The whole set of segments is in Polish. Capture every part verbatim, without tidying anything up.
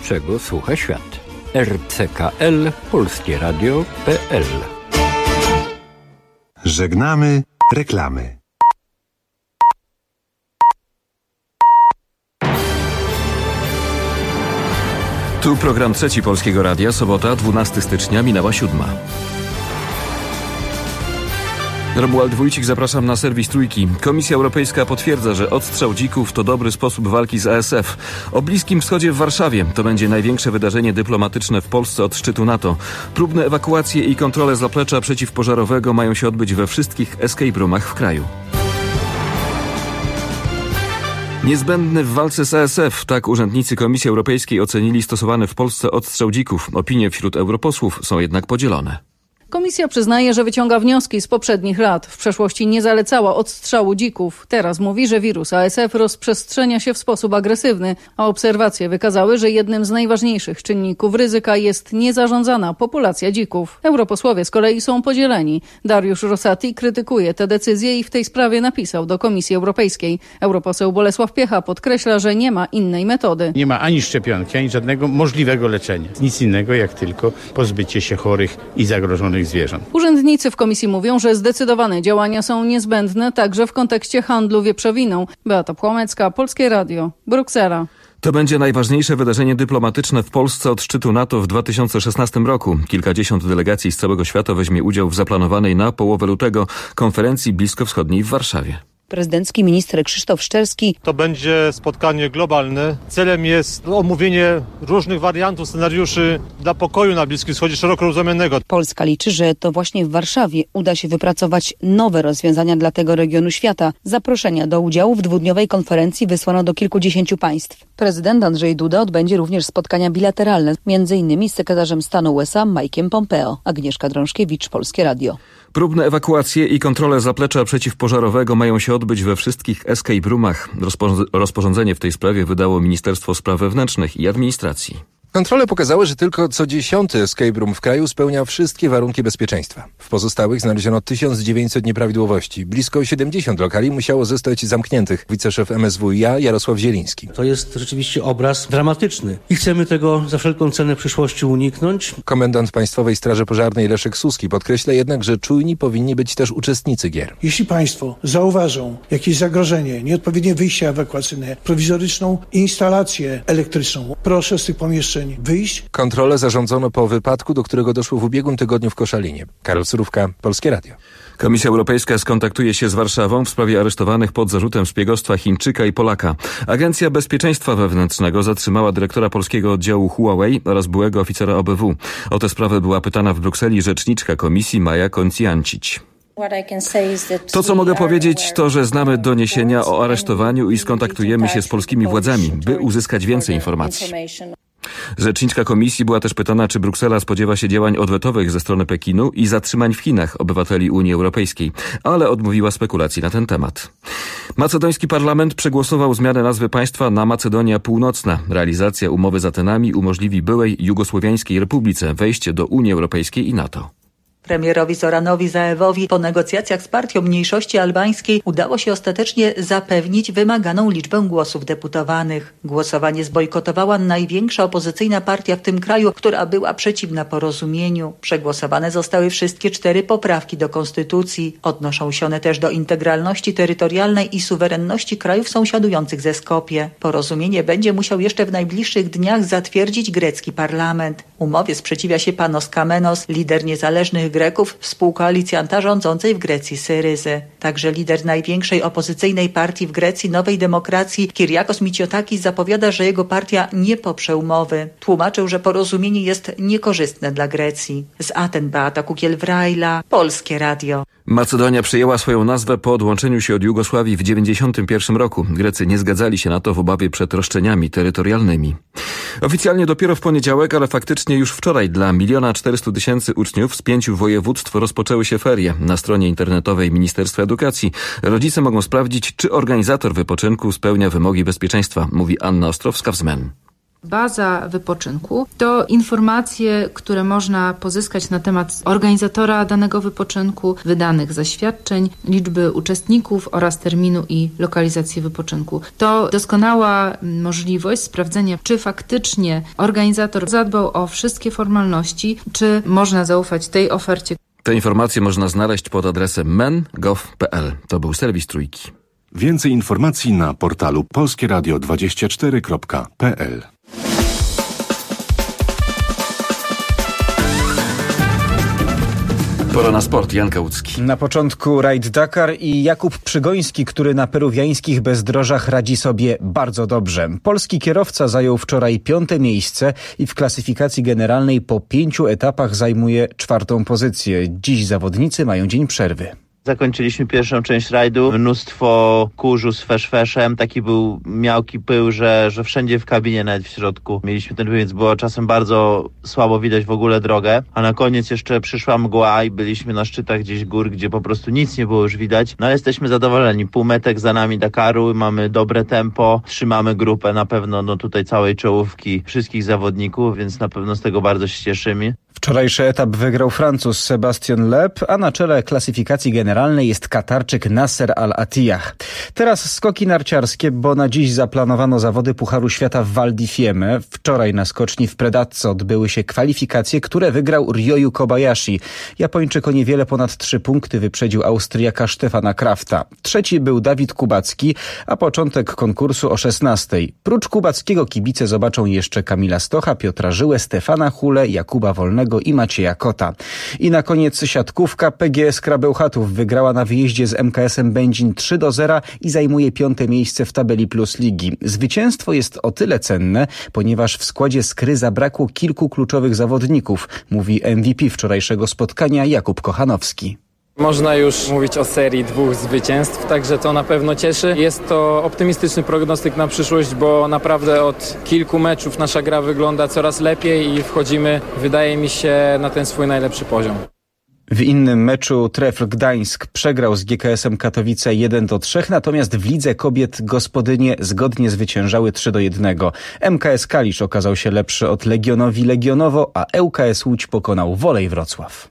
czego słucha świat. R C K L Polskie Radio kropka P L. Żegnamy reklamy. Tu program trzeci Polskiego Radia, sobota, dwunastego stycznia, minęła siódma. Romuald Wójcik, zapraszam na serwis Trójki. Komisja Europejska potwierdza, że odstrzał dzików to dobry sposób walki z A S F. O Bliskim Wschodzie w Warszawie to będzie największe wydarzenie dyplomatyczne w Polsce od szczytu NATO. Próbne ewakuacje i kontrole zaplecza przeciwpożarowego mają się odbyć we wszystkich escape roomach w kraju. Niezbędny w walce z A S F, tak urzędnicy Komisji Europejskiej ocenili stosowany w Polsce odstrzał dzików. Opinie wśród europosłów są jednak podzielone. Komisja przyznaje, że wyciąga wnioski z poprzednich lat. W przeszłości nie zalecała odstrzału dzików. Teraz mówi, że wirus A S F rozprzestrzenia się w sposób agresywny, a obserwacje wykazały, że jednym z najważniejszych czynników ryzyka jest niezarządzana populacja dzików. Europosłowie z kolei są podzieleni. Dariusz Rosati krytykuje tę decyzję i w tej sprawie napisał do Komisji Europejskiej. Europoseł Bolesław Piecha podkreśla, że nie ma innej metody. Nie ma ani szczepionki, ani żadnego możliwego leczenia. Nic innego jak tylko pozbycie się chorych i zagrożonych zwierząt. Urzędnicy w komisji mówią, że zdecydowane działania są niezbędne także w kontekście handlu wieprzowiną. Beata Płomecka, Polskie Radio, Bruksela. To będzie najważniejsze wydarzenie dyplomatyczne w Polsce od szczytu NATO w dwa tysiące szesnastym roku. Kilkadziesiąt delegacji z całego świata weźmie udział w zaplanowanej na połowę lutego konferencji bliskowschodniej w Warszawie. Prezydencki minister Krzysztof Szczerski. To będzie spotkanie globalne. Celem jest omówienie różnych wariantów, scenariuszy dla pokoju na Bliskim Wschodzie szeroko rozumianego. Polska liczy, że to właśnie w Warszawie uda się wypracować nowe rozwiązania dla tego regionu świata. Zaproszenia do udziału w dwudniowej konferencji wysłano do kilkudziesięciu państw. Prezydent Andrzej Duda odbędzie również spotkania bilateralne, między innymi z sekretarzem stanu U S A Mike'em Pompeo. Agnieszka Drążkiewicz, Polskie Radio. Próbne ewakuacje i kontrole zaplecza przeciwpożarowego mają się odbyć we wszystkich escape roomach. Rozpo- rozporządzenie w tej sprawie wydało Ministerstwo Spraw Wewnętrznych i Administracji. Kontrole pokazały, że tylko co dziesiąty escape room w kraju spełnia wszystkie warunki bezpieczeństwa. W pozostałych znaleziono tysiąc dziewięćset nieprawidłowości. Blisko siedemdziesiąt lokali musiało zostać zamkniętych. Wiceszef M S W i A Jarosław Zieliński. To jest rzeczywiście obraz dramatyczny i chcemy tego za wszelką cenę w przyszłości uniknąć. Komendant Państwowej Straży Pożarnej Leszek Suski podkreśla jednak, że czujni powinni być też uczestnicy gier. Jeśli Państwo zauważą jakieś zagrożenie, nieodpowiednie wyjście ewakuacyjne, prowizoryczną instalację elektryczną, proszę z tych pomieszczeń wyjść. Kontrolę zarządzono po wypadku, do którego doszło w ubiegłym tygodniu w Koszalinie. Karol Surówka, Polskie Radio. Komisja Europejska skontaktuje się z Warszawą w sprawie aresztowanych pod zarzutem szpiegostwa Chińczyka i Polaka. Agencja Bezpieczeństwa Wewnętrznego zatrzymała dyrektora polskiego oddziału Huawei oraz byłego oficera O B W. O tę sprawę była pytana w Brukseli rzeczniczka komisji Maja Konciancic. To, co mogę powiedzieć, to, że znamy doniesienia o aresztowaniu i skontaktujemy się z polskimi władzami, by uzyskać więcej informacji. Rzeczniczka komisji była też pytana, czy Bruksela spodziewa się działań odwetowych ze strony Pekinu i zatrzymań w Chinach obywateli Unii Europejskiej, ale odmówiła spekulacji na ten temat. Macedoński parlament przegłosował zmianę nazwy państwa na Macedonia Północna. Realizacja umowy z Atenami umożliwi byłej Jugosłowiańskiej Republice wejście do Unii Europejskiej i NATO. Premierowi Zoranowi Zaewowi po negocjacjach z partią mniejszości albańskiej udało się ostatecznie zapewnić wymaganą liczbę głosów deputowanych. Głosowanie zbojkotowała największa opozycyjna partia w tym kraju, która była przeciwna porozumieniu. Przegłosowane zostały wszystkie cztery poprawki do konstytucji. Odnoszą się one też do integralności terytorialnej i suwerenności krajów sąsiadujących ze Skopje. Porozumienie będzie musiał jeszcze w najbliższych dniach zatwierdzić grecki parlament. Umowie sprzeciwia się Panos Kamenos, lider niezależnych Greków, współkoalicjanta rządzącej w Grecji Syryzy. Także lider największej opozycyjnej partii w Grecji, Nowej Demokracji, Kyriakos Mitsotakis, zapowiada, że jego partia nie poprze umowy. Tłumaczył, że porozumienie jest niekorzystne dla Grecji. Z Aten Beata Kukiel-Wrajla, Polskie Radio. Macedonia przyjęła swoją nazwę po odłączeniu się od Jugosławii w dziewięćdziesiątym pierwszym roku. Grecy nie zgadzali się na to w obawie przed roszczeniami terytorialnymi. Oficjalnie dopiero w poniedziałek, ale faktycznie już wczoraj dla miliona czterystu tysięcy uczniów z pięciu województw rozpoczęły się ferie. Na stronie internetowej Ministerstwa Edukacji rodzice mogą sprawdzić, czy organizator wypoczynku spełnia wymogi bezpieczeństwa, mówi Anna Ostrowska-Wzmen. Baza wypoczynku to informacje, które można pozyskać na temat organizatora danego wypoczynku, wydanych zaświadczeń, liczby uczestników oraz terminu i lokalizacji wypoczynku. To doskonała możliwość sprawdzenia, czy faktycznie organizator zadbał o wszystkie formalności, czy można zaufać tej ofercie. Te informacje można znaleźć pod adresem men kropka gov kropka p l. To był serwis Trójki. Więcej informacji na portalu polskie radio dwadzieścia cztery kropka p l. Pora na sport. Jan Kałucki. Na początku Rajd Dakar i Jakub Przygoński, który na peruwiańskich bezdrożach radzi sobie bardzo dobrze. Polski kierowca zajął wczoraj piąte miejsce i w klasyfikacji generalnej po pięciu etapach zajmuje czwartą pozycję. Dziś zawodnicy mają dzień przerwy. Zakończyliśmy pierwszą część rajdu. Mnóstwo kurzu z feszfeszem. Taki był miałki pył, że, że wszędzie w kabinie, nawet w środku mieliśmy ten pył, więc było czasem bardzo słabo widać w ogóle drogę. A na koniec jeszcze przyszła mgła i byliśmy na szczytach gdzieś gór, gdzie po prostu nic nie było już widać. No ale jesteśmy zadowoleni. Półmetek za nami Dakaru, mamy dobre tempo, trzymamy grupę na pewno no tutaj całej czołówki wszystkich zawodników, więc na pewno z tego bardzo się cieszymy. Wczorajszy etap wygrał Francuz Sebastian Loeb, a na czele klasyfikacji generalnej jest Katarczyk Nasser Al-Attiyah. Teraz skoki narciarskie, bo na dziś zaplanowano zawody Pucharu Świata w Val di Fiemme. Wczoraj na skoczni w Predazzo odbyły się kwalifikacje, które wygrał Ryoyu Kobayashi. Japończyk o niewiele ponad trzy punkty wyprzedził Austriaka Stefana Krafta. Trzeci był Dawid Kubacki, a początek konkursu o szesnastej. Prócz Kubackiego kibice zobaczą jeszcze Kamila Stocha, Piotra Żyłę, Stefana Hulę, Jakuba Wolnego i Macieja Kota. I na koniec siatkówka. P G S Krabełchatów wygrała na wyjeździe z M K S-em Będzin trzy do zera i zajmuje piąte miejsce w tabeli Plus Ligi. Zwycięstwo jest o tyle cenne, ponieważ w składzie Skry zabrakło kilku kluczowych zawodników, mówi M V P wczorajszego spotkania Jakub Kochanowski. Można już mówić o serii dwóch zwycięstw, także to na pewno cieszy. Jest to optymistyczny prognostyk na przyszłość, bo naprawdę od kilku meczów nasza gra wygląda coraz lepiej i wchodzimy, wydaje mi się, na ten swój najlepszy poziom. W innym meczu Trefl Gdańsk przegrał z G K S-em Katowice jeden do trzech, natomiast w lidze kobiet gospodynie zgodnie zwyciężały trzy do jednego. M K S Kalisz okazał się lepszy od Legionowi Legionowo, a E U K S Łódź pokonał Wolej Wrocław.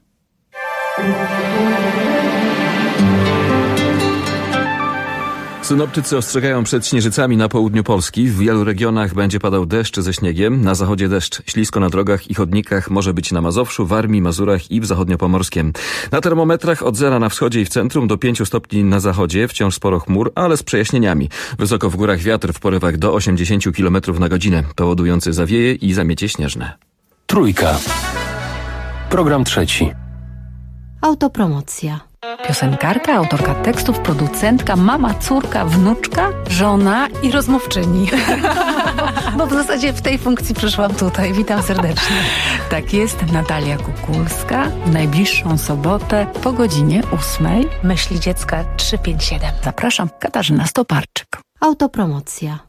Synoptycy ostrzegają przed śnieżycami na południu Polski. W wielu regionach będzie padał deszcz ze śniegiem. Na zachodzie deszcz. Ślisko na drogach i chodnikach może być na Mazowszu, Warmii, Mazurach i w zachodniopomorskiem. Na termometrach od zera na wschodzie i w centrum do pięciu stopni na zachodzie. Wciąż sporo chmur, ale z przejaśnieniami. Wysoko w górach wiatr w porywach do osiemdziesięciu kilometrów na godzinę, powodujący zawieje i zamiecie śnieżne. Trójka. Program trzeci. Autopromocja. Piosenkarka, autorka tekstów, producentka, mama, córka, wnuczka, żona i rozmówczyni. Bo w zasadzie w tej funkcji przyszłam tutaj. Witam serdecznie. Tak jest, Natalia Kukulska. W najbliższą sobotę po godzinie ósmej. Myśli dziecka trzysta pięćdziesiąt siedem. Zapraszam, Katarzyna Stoparczyk. Autopromocja.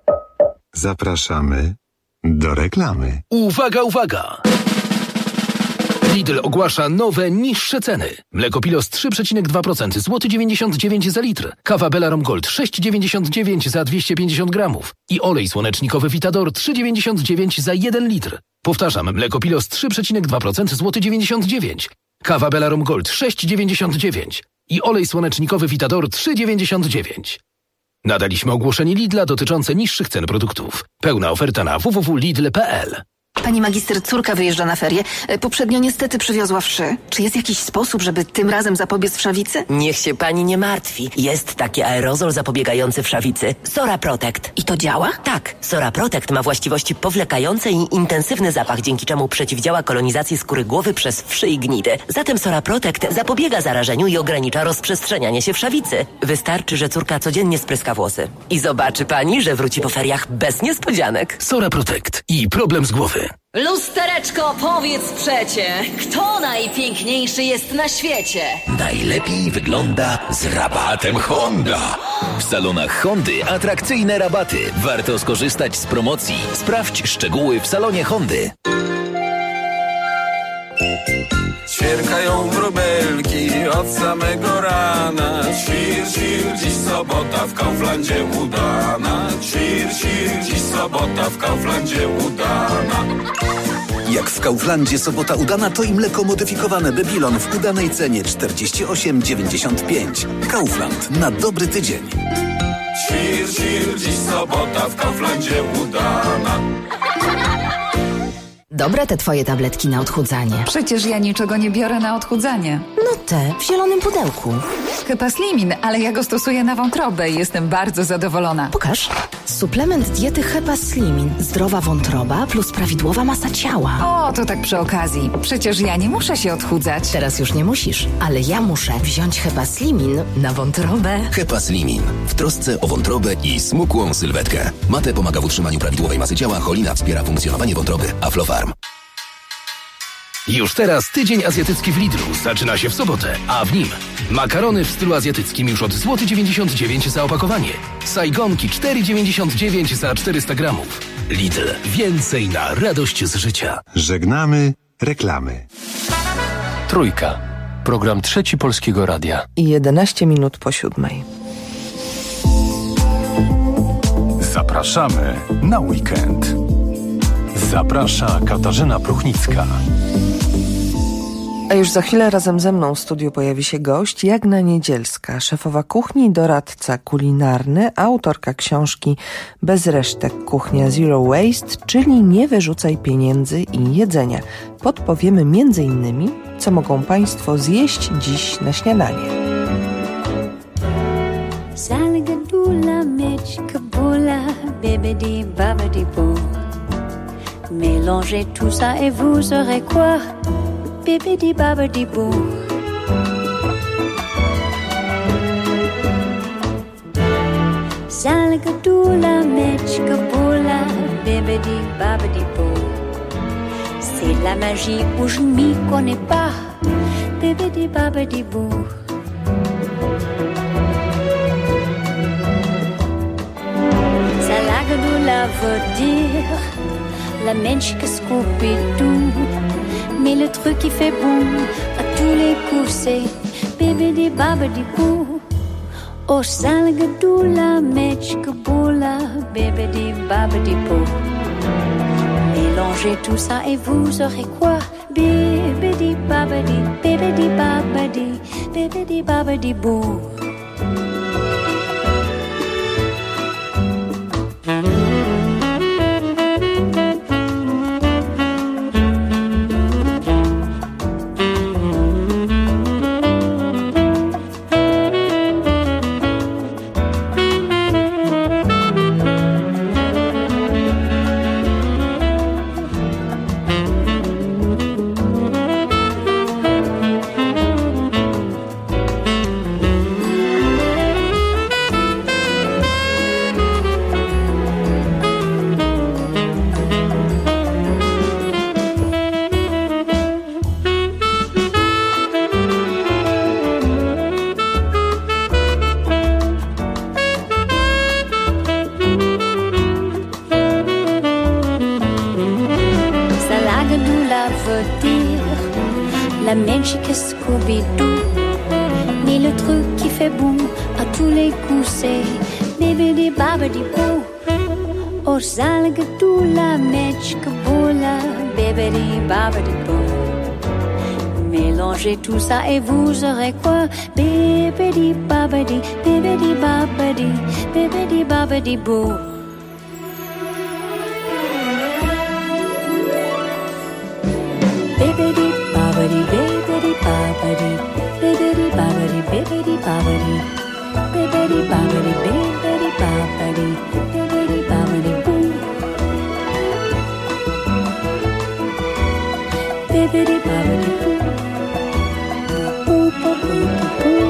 Zapraszamy do reklamy. Uwaga, uwaga! Lidl ogłasza nowe, niższe ceny. Mleko Pilos trzy przecinek dwa procent, złoty dziewięćdziesiąt dziewięć za litr. Kawa Belarom Gold sześć dziewięćdziesiąt dziewięć za dwieście pięćdziesiąt gramów. I olej słonecznikowy Vitador trzy dziewięćdziesiąt dziewięć za jeden litr. Powtarzam, mleko Pilos trzy przecinek dwa procent, złoty dziewięćdziesiąt dziewięć. Kawa Belarom Gold sześć dziewięćdziesiąt dziewięć. I olej słonecznikowy Vitador trzy dziewięćdziesiąt dziewięć. Nadaliśmy ogłoszenie Lidla dotyczące niższych cen produktów. Pełna oferta na w w w kropka lidl kropka p l. Pani magister, córka wyjeżdża na ferie. Poprzednio niestety przywiozła wszy. Czy jest jakiś sposób, żeby tym razem zapobiec wszawicy? Niech się pani nie martwi. Jest taki aerozol zapobiegający wszawicy. Sora Protect. I to działa? Tak. Sora Protect ma właściwości powlekające i intensywny zapach, dzięki czemu przeciwdziała kolonizacji skóry głowy przez wszy i gnidy. Zatem Sora Protect zapobiega zarażeniu i ogranicza rozprzestrzenianie się wszawicy. Wystarczy, że córka codziennie spryska włosy. I zobaczy pani, że wróci po feriach bez niespodzianek. Sora Protect i problem z głowy. Lustereczko, powiedz przecie, kto najpiękniejszy jest na świecie? Najlepiej wygląda z rabatem Honda. W salonach Hondy atrakcyjne rabaty. Warto skorzystać z promocji. Sprawdź szczegóły w salonie Hondy. ćwierkają wróbelki od samego rana. Świr, świr, dziś sobota w Kauflandzie udana. Świr, świr, dziś sobota w Kauflandzie udana. Jak w Kauflandzie sobota udana, to i mleko modyfikowane Babylon w udanej cenie czterdzieści osiem dziewięćdziesiąt pięć. Kaufland na dobry tydzień. Świr, świr, dziś sobota w Kauflandzie udana. Dobre te twoje tabletki na odchudzanie. Przecież ja niczego nie biorę na odchudzanie. No te, w zielonym pudełku. Chyba Slimin, ale ja go stosuję na wątrobę i jestem bardzo zadowolona. Pokaż. Suplement diety Hepa Slimin. Zdrowa wątroba plus prawidłowa masa ciała. O, to tak przy okazji. Przecież ja nie muszę się odchudzać. Teraz już nie musisz, ale ja muszę wziąć Hepa Slimin na wątrobę. Hepa Slimin. W trosce o wątrobę i smukłą sylwetkę. Mate pomaga w utrzymaniu prawidłowej masy ciała, cholina wspiera funkcjonowanie wątroby. Aflofarm. Już teraz tydzień azjatycki w Lidlu zaczyna się w sobotę, a w nim makarony w stylu azjatyckim już od złoty dziewięćdziesiąt dziewięć za opakowanie. Sajgonki cztery dziewięćdziesiąt dziewięć za czterysta gramów. Lidl. Więcej na radość z życia. Żegnamy reklamy. Trójka. Program Trzeci Polskiego Radia. I jedenaście minut po siódmej. Zapraszamy na weekend. Zaprasza Katarzyna Pruchnicka. A już za chwilę razem ze mną w studiu pojawi się gość Jagna Niedzielska, szefowa kuchni, doradca kulinarny, autorka książki Bez resztek kuchnia Zero Waste, czyli nie wyrzucaj pieniędzy i jedzenia. Podpowiemy między innymi, co mogą Państwo zjeść dziś na śniadanie. Salgadula, mechkabula, bebedi, babedi, boo. Mélangez tout ça et vous aurez quoi? Bibidi babidi boo. Salgadula, mechkabula, bibidi babidi boo. C'est de la magie où je ne m'y connais pas. Bibidi babidi boo. Salgadula veut dire la mèche que Scooby-Doo. Mais le truc qui fait boum à tous les coups c'est bébé babadi boo. Oh salgadou la mèche que boula bébé babadi boo. Mélangez tout ça et vous aurez quoi? Bébé babadi, bébé babadi, bébé babadi boo. La Magic Scooby-Doo. Mais le truc qui fait boum à tous les coups c'est bébé babadi boo. Oh salgadou la Magic boula bébé babadi boo. Mélangez tout ça et vous aurez quoi? Bébé babadi, bébé babadi, bébé babadi boo. Bébé babadi, bébé babadi, bébé babadi, bébé babadi, bébé babadi, bébé babadi, bébé babadi boo. Bébé babadi boo. Boo boo boo boo.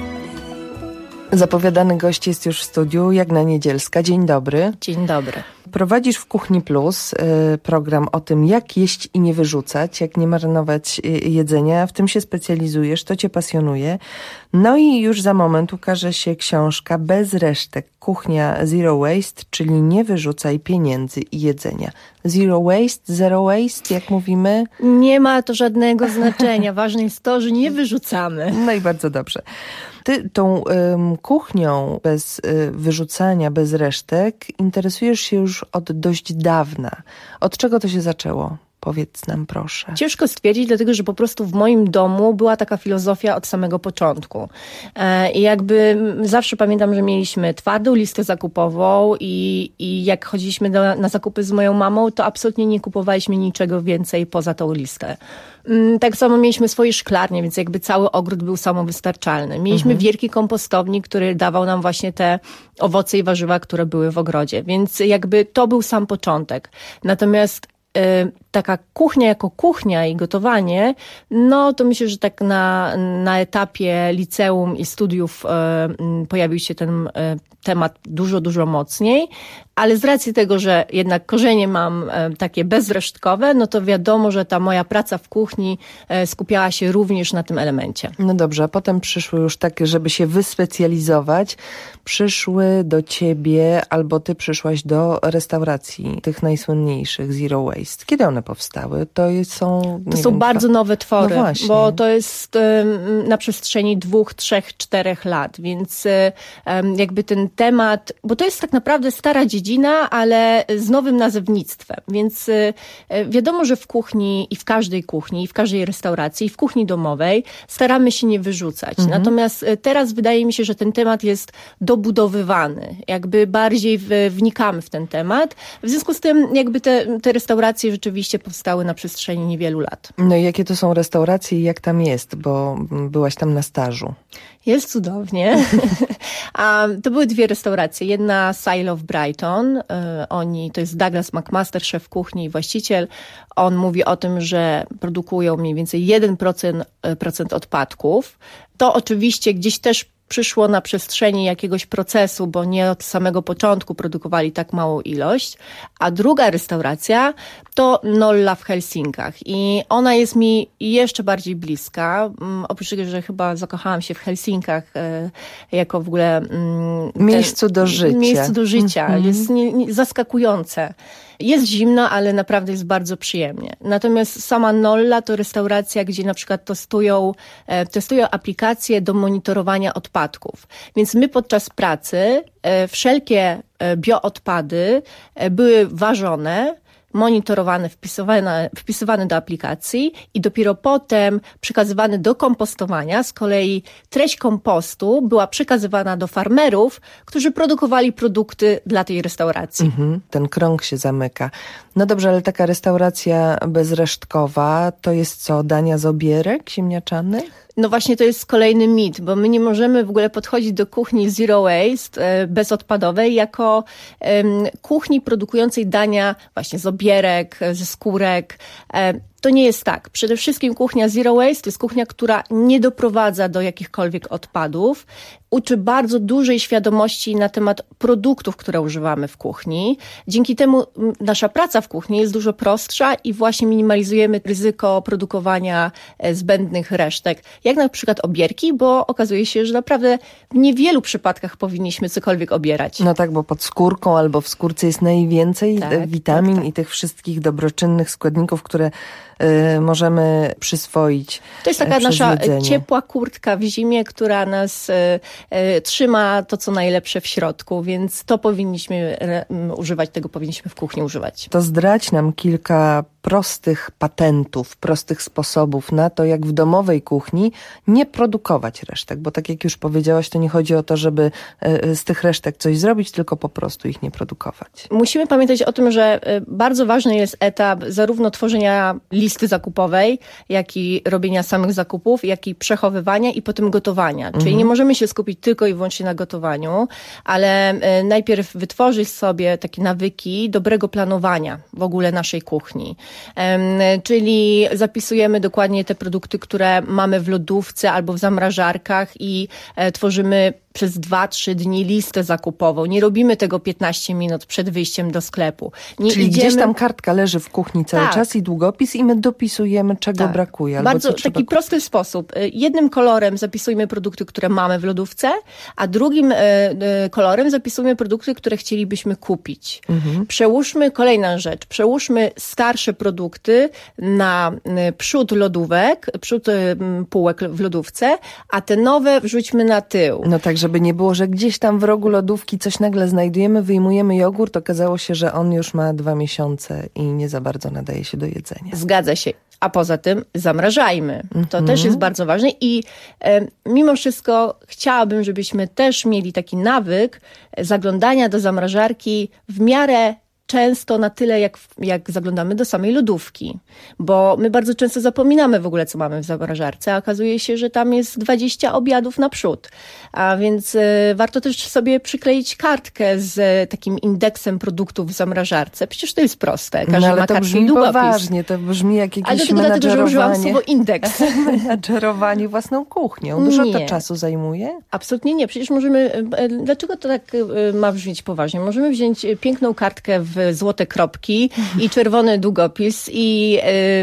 Zapowiadany gość jest już w studiu, Jagna Niedzielska. Dzień dobry. Dzień dobry. Prowadzisz w Kuchni Plus program o tym, jak jeść i nie wyrzucać, jak nie marnować jedzenia. W tym się specjalizujesz, to cię pasjonuje. No i już za moment ukaże się książka Bez resztek. Kuchnia Zero Waste, czyli nie wyrzucaj pieniędzy i jedzenia. Zero waste, zero waste, jak mówimy? Nie ma to żadnego znaczenia. Ważne jest to, że nie wyrzucamy. No i bardzo dobrze. Ty tą ym, kuchnią bez y, wyrzucania, bez resztek interesujesz się już od dość dawna. Od czego to się zaczęło? Powiedz nam, proszę. Ciężko stwierdzić, dlatego że po prostu w moim domu była taka filozofia od samego początku. I jakby zawsze pamiętam, że mieliśmy twardą listę zakupową i, i jak chodziliśmy do, na zakupy z moją mamą, to absolutnie nie kupowaliśmy niczego więcej poza tą listę. Tak samo mieliśmy swoje szklarnie, więc jakby cały ogród był samowystarczalny. Mieliśmy mhm. wielki kompostownik, który dawał nam właśnie te owoce i warzywa, które były w ogrodzie. Więc jakby to był sam początek. Natomiast taka kuchnia jako kuchnia i gotowanie, no to myślę, że tak na, na etapie liceum i studiów e, pojawił się ten e, temat dużo, dużo mocniej, ale z racji tego, że jednak korzenie mam e, takie bezresztkowe, no to wiadomo, że ta moja praca w kuchni e, skupiała się również na tym elemencie. No dobrze, a potem przyszły już takie, żeby się wyspecjalizować, przyszły do ciebie albo ty przyszłaś do restauracji tych najsłynniejszych Zero Waste. Kiedy one powstały? To są... To są wiem, bardzo nowe twory, no właśnie. Bo to jest um, na przestrzeni dwóch, trzech, czterech lat, więc um, jakby ten temat, bo to jest tak naprawdę stara dziedzina, ale z nowym nazewnictwem, więc um, wiadomo, że w kuchni i w każdej kuchni, i w każdej restauracji, i w kuchni domowej staramy się nie wyrzucać. Mhm. Natomiast teraz wydaje mi się, że ten temat jest dobudowywany, jakby bardziej w, wnikamy w ten temat. W związku z tym jakby te, te restauracje rzeczywiście powstały na przestrzeni niewielu lat. No i jakie to są restauracje i jak tam jest, bo byłaś tam na stażu. Jest cudownie. A to były dwie restauracje. Jedna Silo w Brighton. Oni, to jest Douglas McMaster, szef kuchni i właściciel. On mówi o tym, że produkują mniej więcej jeden procent odpadków. To oczywiście gdzieś też przyszło na przestrzeni jakiegoś procesu, bo nie od samego początku produkowali tak małą ilość. A druga restauracja to Nolla w Helsinkach i ona jest mi jeszcze bardziej bliska. Oprócz tego, że chyba zakochałam się w Helsinkach e, jako w ogóle... Mm, miejscu do życia. Miejscu do życia. Mm-hmm. Jest nie, nie, zaskakujące. Jest zimno, ale naprawdę jest bardzo przyjemnie. Natomiast sama Nolla to restauracja, gdzie na przykład testują, e, testują aplikacje do monitorowania odpadków. Więc my podczas pracy e, wszelkie e, bioodpady e, były ważone, monitorowane, wpisywane, wpisywane do aplikacji i dopiero potem przekazywane do kompostowania. Z kolei treść kompostu była przekazywana do farmerów, którzy produkowali produkty dla tej restauracji. Mhm, ten krąg się zamyka. No dobrze, ale taka restauracja bezresztkowa to jest co? Dania z obierek ziemniaczanych? No właśnie to jest kolejny mit, bo my nie możemy w ogóle podchodzić do kuchni zero waste, e, bezodpadowej, jako e, kuchni produkującej dania właśnie z obierek, ze skórek. E, To nie jest tak. Przede wszystkim kuchnia Zero Waste to jest kuchnia, która nie doprowadza do jakichkolwiek odpadów. Uczy bardzo dużej świadomości na temat produktów, które używamy w kuchni. Dzięki temu nasza praca w kuchni jest dużo prostsza i właśnie minimalizujemy ryzyko produkowania zbędnych resztek, jak na przykład obierki, bo okazuje się, że naprawdę w niewielu przypadkach powinniśmy cokolwiek obierać. No tak, bo pod skórką albo w skórce jest najwięcej tak, witamin tak, tak. i tych wszystkich dobroczynnych składników, które y, możemy przyswoić. To jest taka nasza jedzenie. ciepła kurtka w zimie, która nas y, y, trzyma to, co najlepsze w środku, więc to powinniśmy y, używać, tego powinniśmy w kuchni używać. To zdradź nam kilka prostych patentów, prostych sposobów na to, jak w domowej kuchni nie produkować resztek, bo tak jak już powiedziałaś, to nie chodzi o to, żeby z tych resztek coś zrobić, tylko po prostu ich nie produkować. Musimy pamiętać o tym, że bardzo ważny jest etap zarówno tworzenia listy zakupowej, jak i robienia samych zakupów, jak i przechowywania i potem gotowania. Czyli mhm. nie możemy się skupić tylko i wyłącznie na gotowaniu, ale najpierw wytworzyć sobie takie nawyki dobrego planowania w ogóle naszej kuchni. Czyli zapisujemy dokładnie te produkty, które mamy w lodówce albo w zamrażarkach i tworzymy przez dwa trzy dni listę zakupową. Nie robimy tego piętnaście minut przed wyjściem do sklepu. Nie Czyli idziemy... gdzieś tam kartka leży w kuchni cały tak. czas i długopis i my dopisujemy, czego tak. brakuje. Albo Bardzo co trzeba taki kupić. prosty sposób. Jednym kolorem zapisujmy produkty, które mamy w lodówce, a drugim e, kolorem zapisujmy produkty, które chcielibyśmy kupić. Mhm. Przełóżmy, kolejna rzecz, przełóżmy starsze produkty na przód lodówek, przód półek w lodówce, a te nowe wrzućmy na tył. No tak, żeby nie było, że gdzieś tam w rogu lodówki coś nagle znajdujemy, wyjmujemy jogurt, okazało się, że on już ma dwa miesiące i nie za bardzo nadaje się do jedzenia. Zgadza się. A poza tym zamrażajmy. To Mhm. też jest bardzo ważne i e, mimo wszystko chciałabym, żebyśmy też mieli taki nawyk zaglądania do zamrażarki w miarę często na tyle, jak, jak zaglądamy do samej lodówki. Bo my bardzo często zapominamy w ogóle, co mamy w zamrażarce, a okazuje się, że tam jest dwadzieścia obiadów naprzód. A więc y, warto też sobie przykleić kartkę z y, takim indeksem produktów w zamrażarce. Przecież to jest proste. Każdy no, ale ma to kartkę brzmi i długopis. poważnie, to brzmi jak jakieś ale to dlatego, że użyłam słowo indeks. Menadżerowanie własną kuchnią. Dużo Nie. to czasu zajmuje? Absolutnie nie. Przecież możemy... Dlaczego to tak ma brzmieć poważnie? Możemy wziąć piękną kartkę w złote kropki i czerwony długopis i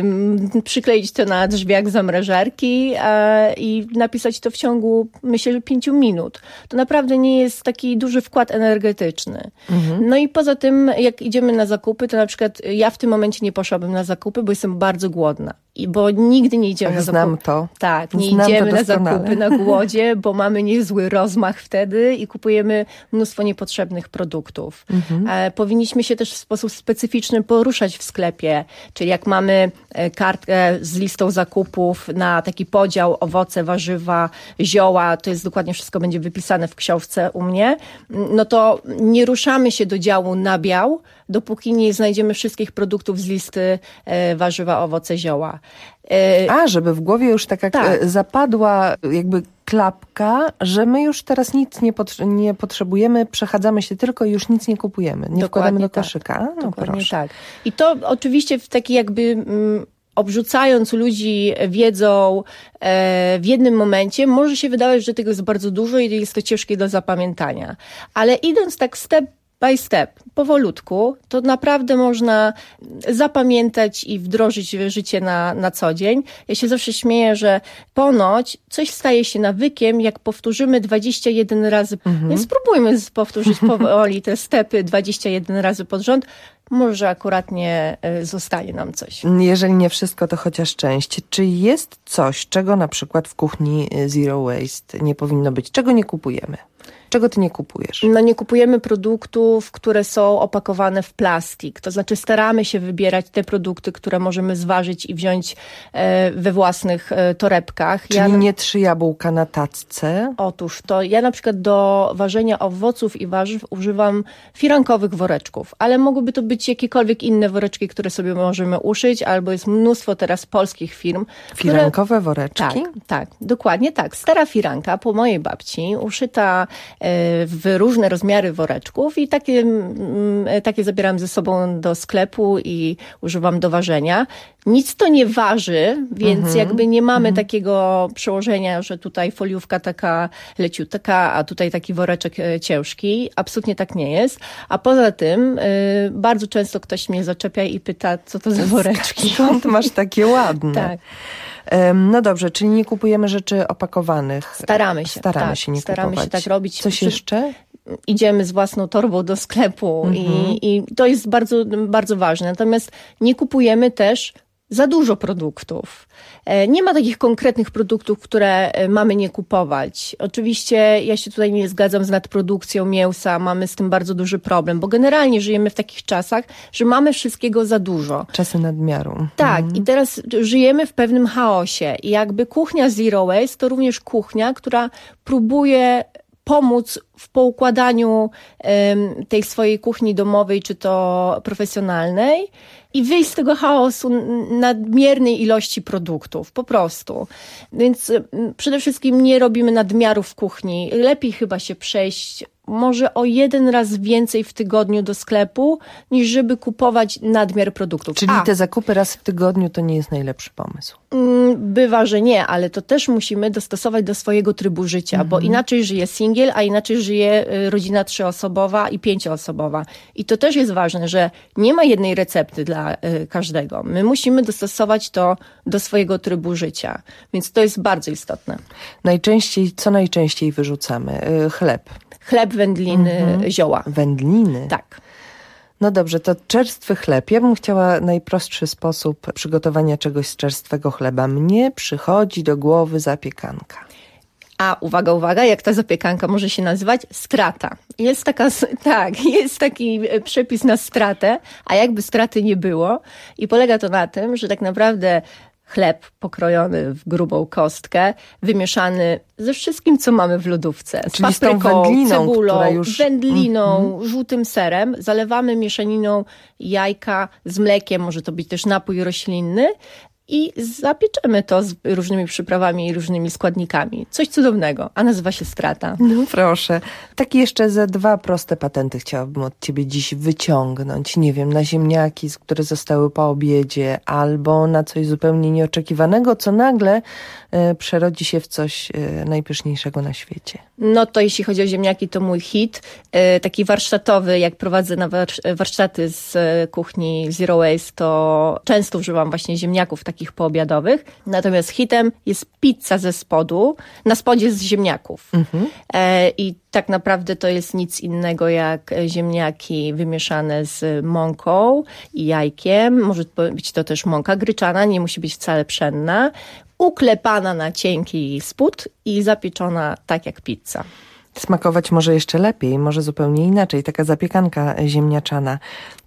y, przykleić to na drzwiach zamrażarki a, i napisać to w ciągu, myślę, że pięciu minut. To naprawdę nie jest taki duży wkład energetyczny. Mhm. No i poza tym, jak idziemy na zakupy, to na przykład ja w tym momencie nie poszłabym na zakupy, bo jestem bardzo głodna. I bo nigdy nie idziemy Ach, na zakupy. znam to. Tak, nie Znam idziemy to na doskonale. zakupy na głodzie, bo mamy niezły rozmach wtedy i kupujemy mnóstwo niepotrzebnych produktów. Mhm. E, powinniśmy się też w sposób specyficzny poruszać w sklepie, czyli jak mamy kartkę z listą zakupów na taki podział owoce, warzywa, zioła, to jest dokładnie wszystko będzie wypisane w książce u mnie, no to nie ruszamy się do działu nabiał, dopóki nie znajdziemy wszystkich produktów z listy e, warzywa, owoce, zioła. E, A, żeby w głowie już taka tak. zapadła jakby klapka, że my już teraz nic nie, potrze- nie potrzebujemy, przechadzamy się tylko i już nic nie kupujemy. Nie wkładamy do koszyka. Tak. No, Dokładnie proszę. tak. I to oczywiście w taki jakby... Mm, obrzucając ludzi wiedzą e, w jednym momencie, może się wydawać, że tego jest bardzo dużo i jest to ciężkie do zapamiętania. Ale idąc tak step by step, powolutku, to naprawdę można zapamiętać i wdrożyć w życie na, na co dzień. Ja się zawsze śmieję, że ponoć coś staje się nawykiem, jak powtórzymy dwadzieścia jeden razy. Mhm. Więc spróbujmy powtórzyć powoli te stepy dwadzieścia jeden razy pod rząd. Może akuratnie zostanie nam coś. Jeżeli nie wszystko, to chociaż część. Czy jest coś, czego na przykład w kuchni Zero Waste nie powinno być? Czego nie kupujemy? Czego ty nie kupujesz? No nie kupujemy produktów, które są opakowane w plastik. To znaczy staramy się wybierać te produkty, które możemy zważyć i wziąć e, we własnych e, torebkach. Czyli ja, nie trzy jabłka na tacce? Otóż to ja na przykład do ważenia owoców i warzyw używam firankowych woreczków, ale mogłyby to być jakiekolwiek inne woreczki, które sobie możemy uszyć, albo jest mnóstwo teraz polskich firm. Firankowe które... woreczki? Tak, tak, dokładnie tak. Stara firanka po mojej babci, uszyta w różne rozmiary woreczków i takie, takie zabieram ze sobą do sklepu i używam do ważenia. Nic to nie waży, więc mhm. jakby nie mamy mhm. takiego przełożenia, że tutaj foliówka taka leciutka, a tutaj taki woreczek ciężki. Absolutnie tak nie jest. A poza tym y, bardzo często ktoś mnie zaczepia i pyta, co to za woreczki. Skąd masz takie ładne? Tak. No dobrze, czyli nie kupujemy rzeczy opakowanych. Staramy się. Staramy tak, się nie staramy kupować. się tak robić. Coś jeszcze? Idziemy z własną torbą do sklepu mhm. i, i to jest bardzo, bardzo ważne. Natomiast nie kupujemy też za dużo produktów. Nie ma takich konkretnych produktów, które mamy nie kupować. Oczywiście ja się tutaj nie zgadzam z nadprodukcją mięsa, mamy z tym bardzo duży problem, bo generalnie żyjemy w takich czasach, że mamy wszystkiego za dużo. Czasy nadmiaru. Tak, mhm. i teraz żyjemy w pewnym chaosie i jakby kuchnia Zero Waste to również kuchnia, która próbuje pomóc w poukładaniu um, tej swojej kuchni domowej, czy to profesjonalnej i wyjść z tego chaosu nadmiernej ilości produktów, po prostu. Więc um, przede wszystkim nie robimy nadmiaru w kuchni. Lepiej chyba się przejść może o jeden raz więcej w tygodniu do sklepu, niż żeby kupować nadmiar produktów. Czyli A, te zakupy raz w tygodniu to nie jest najlepszy pomysł. Bywa, że nie, ale to też musimy dostosować do swojego trybu życia, mhm. bo inaczej żyje singiel, a inaczej żyje rodzina trzyosobowa i pięcioosobowa. I to też jest ważne, że nie ma jednej recepty dla każdego. My musimy dostosować to do swojego trybu życia, więc to jest bardzo istotne. Najczęściej, co najczęściej wyrzucamy? Chleb. Chleb, wędliny, mhm. zioła. Wędliny? Tak. No dobrze, to czerstwy chleb. Ja bym chciała najprostszy sposób przygotowania czegoś z czerstwego chleba. Mnie przychodzi do głowy zapiekanka. A uwaga, uwaga, jak ta zapiekanka może się nazywać? Strata. Jest taka, tak, jest taki przepis na stratę, a jakby straty nie było. I polega to na tym, że tak naprawdę chleb pokrojony w grubą kostkę, wymieszany ze wszystkim, co mamy w lodówce. Z Czyli papryką, z tą wędliną, cebulą, już... wędliną, mm-hmm. żółtym serem. Zalewamy mieszaniną jajka z mlekiem, może to być też napój roślinny. I zapieczemy to z różnymi przyprawami i różnymi składnikami. Coś cudownego, a nazywa się strata. No proszę. Takie jeszcze ze dwa proste patenty chciałabym od ciebie dziś wyciągnąć. Nie wiem, na ziemniaki, które zostały po obiedzie, albo na coś zupełnie nieoczekiwanego, co nagle e, przerodzi się w coś e, najpyszniejszego na świecie. No to jeśli chodzi o ziemniaki, to mój hit. E, taki warsztatowy, jak prowadzę na warsztaty z kuchni Zero Waste, to często używam właśnie ziemniaków takich poobiadowych. Natomiast hitem jest pizza ze spodu, na spodzie z ziemniaków. Mhm. E, I tak naprawdę to jest nic innego jak ziemniaki wymieszane z mąką i jajkiem. Może być to też mąka gryczana, nie musi być wcale pszenna. Uklepana na cienki spód i zapieczona tak jak pizza. Smakować może jeszcze lepiej, może zupełnie inaczej. Taka zapiekanka ziemniaczana.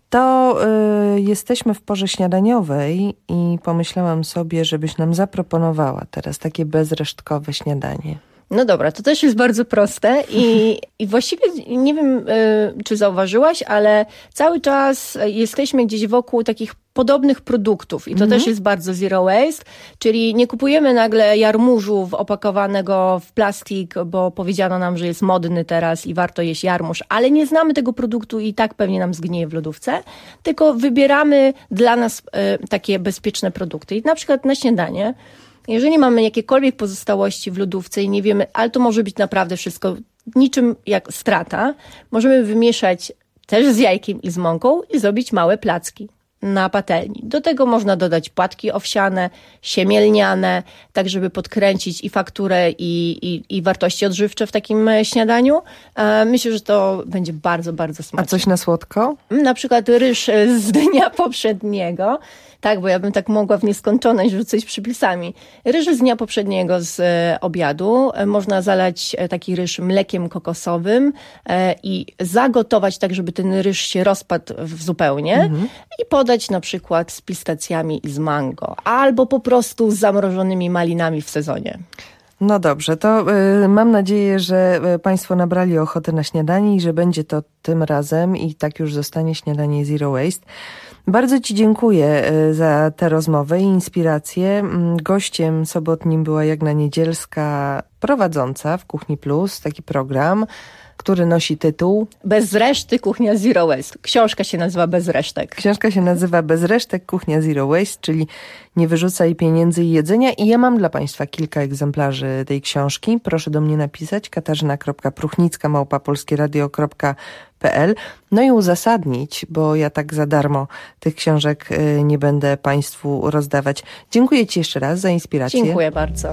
To y, jesteśmy w porze śniadaniowej i pomyślałam sobie, żebyś nam zaproponowała teraz takie bezresztkowe śniadanie. No dobra, to też jest bardzo proste i, i właściwie nie wiem, y, czy zauważyłaś, ale cały czas jesteśmy gdzieś wokół takich podobnych produktów i to mhm. też jest bardzo zero waste, czyli nie kupujemy nagle jarmużu opakowanego w plastik, bo powiedziano nam, że jest modny teraz i warto jeść jarmuż, ale nie znamy tego produktu i tak pewnie nam zgnieje w lodówce, tylko wybieramy dla nas y, takie bezpieczne produkty. I na przykład na śniadanie, jeżeli mamy jakiekolwiek pozostałości w lodówce i nie wiemy, ale to może być naprawdę wszystko niczym jak strata, możemy wymieszać też z jajkiem i z mąką i zrobić małe placki na patelni. Do tego można dodać płatki owsiane, siemielniane, tak żeby podkręcić i fakturę i, i, i wartości odżywcze w takim śniadaniu. Myślę, że to będzie bardzo, bardzo smaczne. A coś na słodko? Na przykład ryż z dnia poprzedniego. Tak, bo ja bym tak mogła w nieskończoność rzucać przypisami. Ryż z dnia poprzedniego z e, obiadu. E, można zalać e, taki ryż mlekiem kokosowym e, i zagotować tak, żeby ten ryż się rozpadł w, zupełnie mhm. i podać na przykład z pistacjami i z mango. Albo po prostu z zamrożonymi malinami w sezonie. No dobrze, to y, mam nadzieję, że Państwo nabrali ochoty na śniadanie i że będzie to tym razem i tak już zostanie śniadanie Zero Waste. Bardzo Ci dziękuję za tę rozmowę i inspirację. Gościem sobotnim była Jagna Niedzielska, prowadząca w Kuchni Plus taki program, który nosi tytuł Bez reszty Kuchnia Zero Waste. Książka się nazywa Bez resztek. Książka się nazywa Bez resztek Kuchnia Zero Waste, czyli nie wyrzucaj pieniędzy i jedzenia. I ja mam dla Państwa kilka egzemplarzy tej książki. Proszę do mnie napisać katarzyna kropka pruchnicka małpa polskieradio kropka p l. No i uzasadnić, bo ja tak za darmo tych książek nie będę Państwu rozdawać. Dziękuję Ci jeszcze raz za inspirację. Dziękuję bardzo.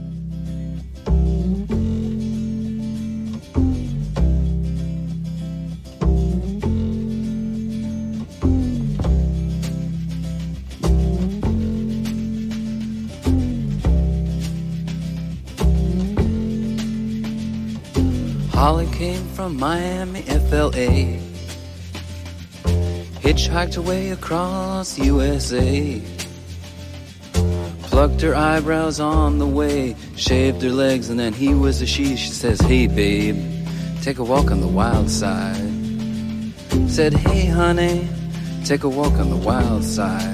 Holly came from Miami, F L A, hitchhiked her way across U S A, plucked her eyebrows on the way, shaved her legs, and then he was a she. She says, hey babe, take a walk on the wild side. Said, hey honey, take a walk on the wild side.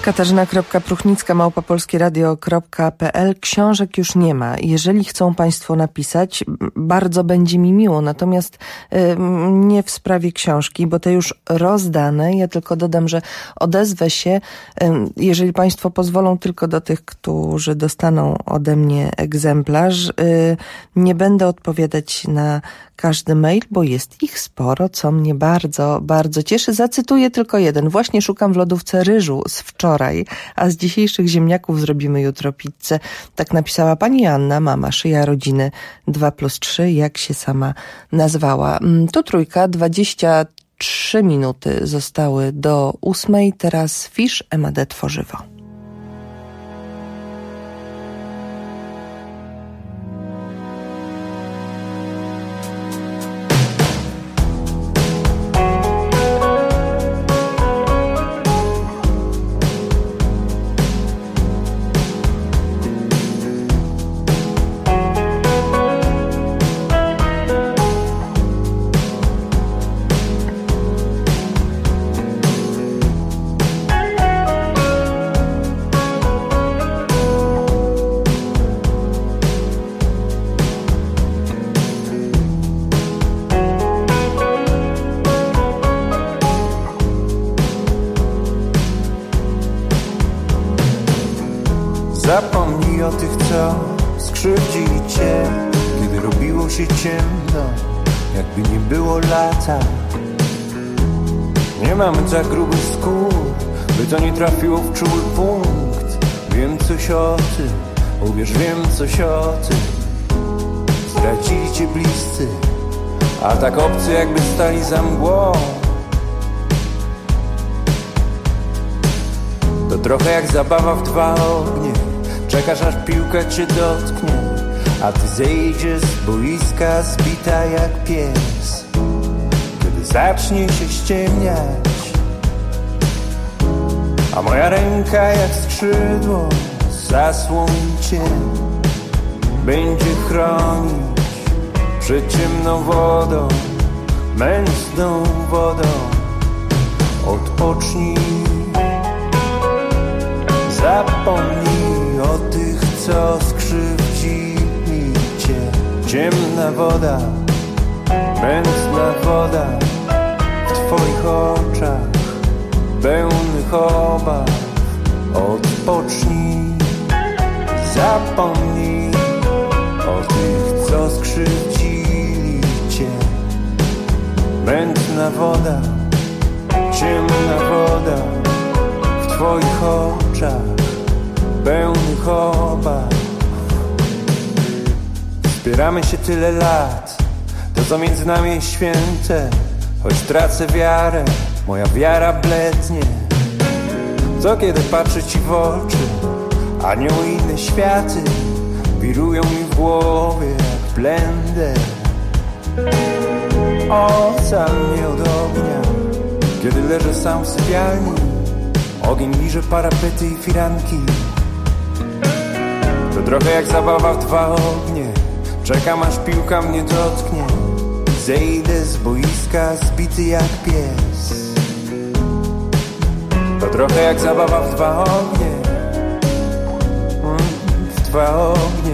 Katarzyna Pruchnicka, małpa polskie radio kropka pe el. Książek już nie ma. Jeżeli chcą Państwo napisać, bardzo będzie mi miło. Natomiast y, nie w sprawie książki, bo te już rozdane. Ja tylko dodam, że odezwę się, y, jeżeli Państwo pozwolą, tylko do tych, którzy dostaną ode mnie egzemplarz. Y, nie będę odpowiadać na każdy mail, bo jest ich sporo, co mnie bardzo, bardzo cieszy. Zacytuję tylko jeden. Właśnie szukam w lodówce ryżu z wczoraj, a z dzisiejszych ziemniaków zrobimy jutro pizzę. Tak napisała pani Anna, mama szyja rodziny dwa plus trzy, jak się sama nazwała. Tu trójka, dwadzieścia trzy minuty zostały do ósmej. Teraz Fisz, M A D Tworzywo. Zapomnij o tych, co skrzywdzili cię, kiedy robiło się ciemno, jakby nie było lata. Nie mamy za grubych skór, by to nie trafiło w czuły punkt. Wiem coś o tym, uwierz, wiem coś o tym. Zdradzili cię bliscy, a tak obcy, jakby stali za mgłą. To trochę jak zabawa w dwa ognie. Czekasz, aż piłka cię dotknie, a ty zejdziesz z boiska zbita jak pies. Kiedy zacznie się ściemniać, a moja ręka jak skrzydło zasłoni cię, będzie chronić przed ciemną wodą, mętną wodą. Odpocznij, zapomnij o tych, co skrzywdzili cię. Ciemna woda, mętna woda w twoich oczach, pełnych obaw. Odpocznij, zapomnij o tych, co skrzywdzili cię. Mętna woda, ciemna woda w twoich oczach, pełnych obaw. Wspieramy się tyle lat, to co między nami jest święte. Choć tracę wiarę, moja wiara blednie. Co kiedy patrzę ci w oczy, anioły i inne światy wirują mi w głowie jak blender. Ocal mnie od ognia, kiedy leżę sam w sypialni. Ogień liże parapety i firanki. To trochę jak zabawa w dwa ognie. Czekam, aż piłka mnie dotknie. Zejdę z boiska zbity jak pies. To trochę jak zabawa w dwa ognie. W dwa ognie.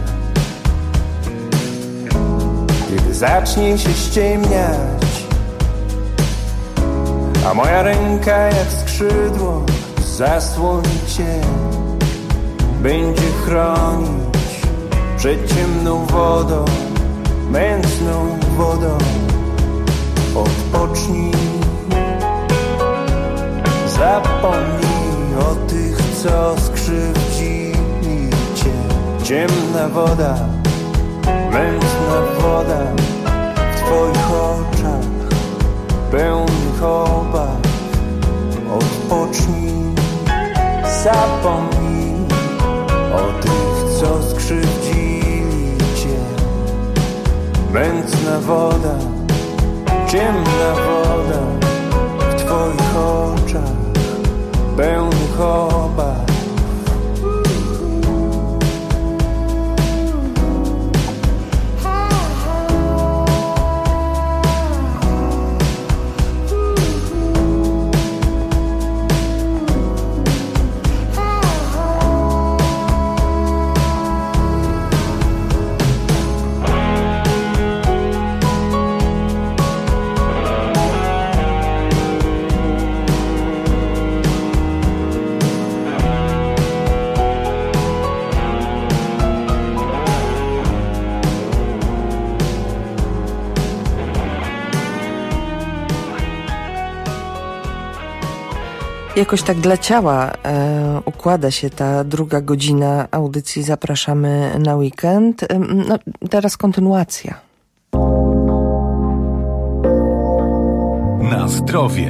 Kiedy zacznie się ściemniać, a moja ręka jak skrzydło zasłoni cię, będzie chronić przed ciemną wodą, mętną wodą. Odpocznij, zapomnij o tych, co skrzywdzili cię. Ciemna woda, mętna woda w twoich oczach, pełnych obaw. Odpocznij, zapomnij o tych, co skrzywdzili cię. Mętna woda, ciemna woda w twoich oczach, pełnych obaw. Jakoś tak dla ciała e, układa się ta druga godzina audycji Zapraszamy na weekend. E, no, teraz kontynuacja. Na zdrowie.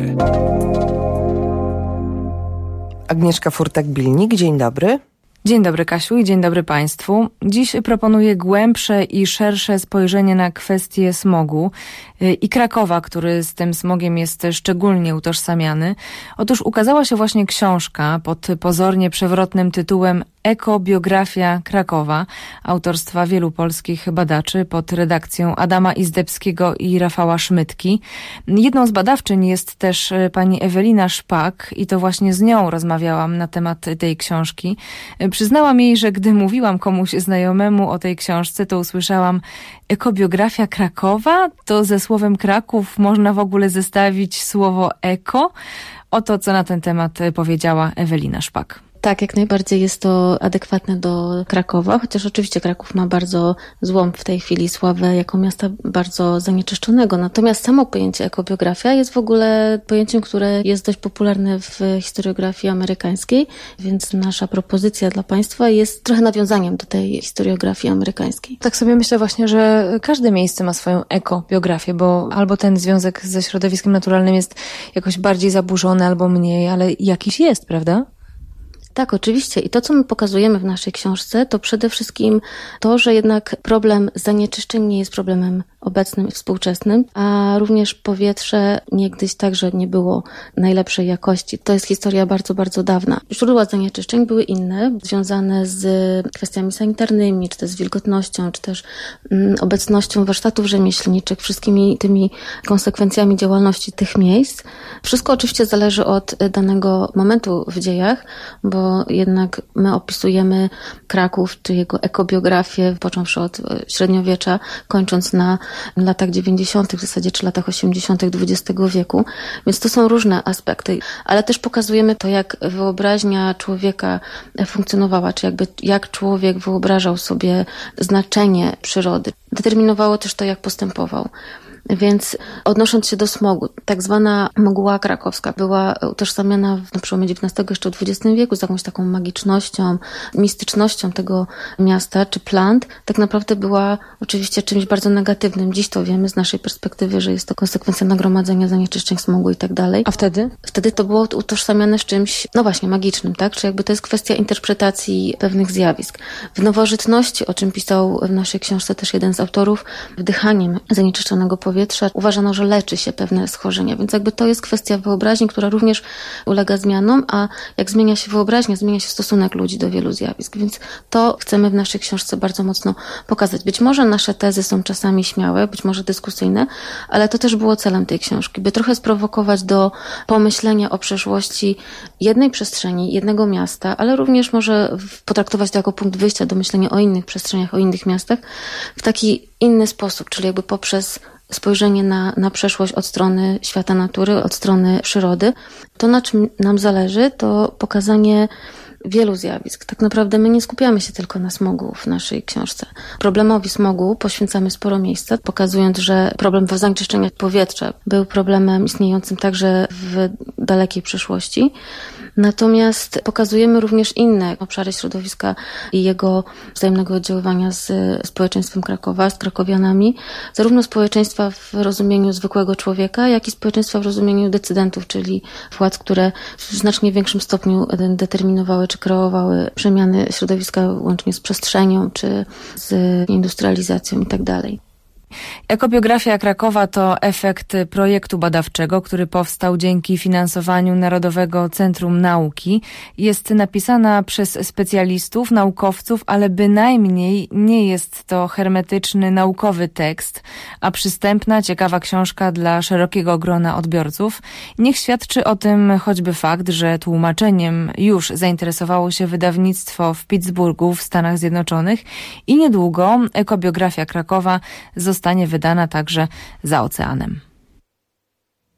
Agnieszka Furtak-Bilnik, dzień dobry. Dzień dobry Kasiu i dzień dobry Państwu. Dziś proponuję głębsze i szersze spojrzenie na kwestię smogu i Krakowa, który z tym smogiem jest szczególnie utożsamiany. Otóż ukazała się właśnie książka pod pozornie przewrotnym tytułem Ekobiografia Krakowa, autorstwa wielu polskich badaczy pod redakcją Adama Izdebskiego i Rafała Szmytki. Jedną z badawczyń jest też pani Ewelina Szpak i to właśnie z nią rozmawiałam na temat tej książki. Przyznałam jej, że gdy mówiłam komuś znajomemu o tej książce, to usłyszałam Ekobiografia Krakowa? To ze słowem Kraków można w ogóle zestawić słowo eko? Oto co na ten temat powiedziała Ewelina Szpak. Tak, jak najbardziej jest to adekwatne do Krakowa, chociaż oczywiście Kraków ma bardzo złą w tej chwili sławę jako miasta bardzo zanieczyszczonego. Natomiast samo pojęcie ekobiografia jest w ogóle pojęciem, które jest dość popularne w historiografii amerykańskiej, więc nasza propozycja dla Państwa jest trochę nawiązaniem do tej historiografii amerykańskiej. Tak sobie myślę właśnie, że każde miejsce ma swoją ekobiografię, bo albo ten związek ze środowiskiem naturalnym jest jakoś bardziej zaburzony, albo mniej, ale jakiś jest, prawda? Tak, oczywiście. I to, co my pokazujemy w naszej książce, to przede wszystkim to, że jednak problem zanieczyszczeń nie jest problemem obecnym i współczesnym, a również powietrze niegdyś także nie było najlepszej jakości. To jest historia bardzo, bardzo dawna. Źródła zanieczyszczeń były inne, związane z kwestiami sanitarnymi, czy też z wilgotnością, czy też mm, obecnością warsztatów rzemieślniczych, wszystkimi tymi konsekwencjami działalności tych miejsc. Wszystko oczywiście zależy od danego momentu w dziejach, bo jednak my opisujemy Kraków, czy jego ekobiografię, począwszy od średniowiecza, kończąc na latach dziewięćdziesiątych, w zasadzie czy latach osiemdziesiątych dwudziestego wieku, więc to są różne aspekty, ale też pokazujemy to, jak wyobraźnia człowieka funkcjonowała, czy jakby jak człowiek wyobrażał sobie znaczenie przyrody. Determinowało też to, jak postępował. Więc odnosząc się do smogu, tak zwana mgła krakowska była utożsamiana na przełomie dziewiętnastego jeszcze w dwudziestym wieku z jakąś taką magicznością, mistycznością tego miasta czy plant. Tak naprawdę była oczywiście czymś bardzo negatywnym. Dziś to wiemy z naszej perspektywy, że jest to konsekwencja nagromadzenia zanieczyszczeń, smogu i tak dalej. A wtedy? Wtedy to było utożsamiane z czymś, no właśnie, magicznym, tak? Czy jakby to jest kwestia interpretacji pewnych zjawisk. W nowożytności, o czym pisał w naszej książce też jeden z autorów, wdychaniem zanieczyszczonego powietrza uważano, że leczy się pewne schorzenia, więc jakby to jest kwestia wyobraźni, która również ulega zmianom, a jak zmienia się wyobraźnia, zmienia się stosunek ludzi do wielu zjawisk, więc to chcemy w naszej książce bardzo mocno pokazać. Być może nasze tezy są czasami śmiałe, być może dyskusyjne, ale to też było celem tej książki, by trochę sprowokować do pomyślenia o przeszłości jednej przestrzeni, jednego miasta, ale również może potraktować to jako punkt wyjścia do myślenia o innych przestrzeniach, o innych miastach w taki inny sposób, czyli jakby poprzez spojrzenie na, na przeszłość od strony świata natury, od strony przyrody. To, na czym nam zależy, to pokazanie wielu zjawisk. Tak naprawdę my nie skupiamy się tylko na smogu w naszej książce. Problemowi smogu poświęcamy sporo miejsca, pokazując, że problem w zanieczyszczeniach powietrza był problemem istniejącym także w dalekiej przeszłości. Natomiast pokazujemy również inne obszary środowiska i jego wzajemnego oddziaływania z społeczeństwem Krakowa, z krakowianami, zarówno społeczeństwa w rozumieniu zwykłego człowieka, jak i społeczeństwa w rozumieniu decydentów, czyli władz, które w znacznie większym stopniu determinowały czy kreowały przemiany środowiska łącznie z przestrzenią czy z industrializacją i tak dalej. Ekobiografia Krakowa to efekt projektu badawczego, który powstał dzięki finansowaniu Narodowego Centrum Nauki. Jest napisana przez specjalistów, naukowców, ale bynajmniej nie jest to hermetyczny, naukowy tekst, a przystępna, ciekawa książka dla szerokiego grona odbiorców. Niech świadczy o tym choćby fakt, że tłumaczeniem już zainteresowało się wydawnictwo w Pittsburghu w Stanach Zjednoczonych i niedługo Ekobiografia Krakowa zostanie wydana także za oceanem.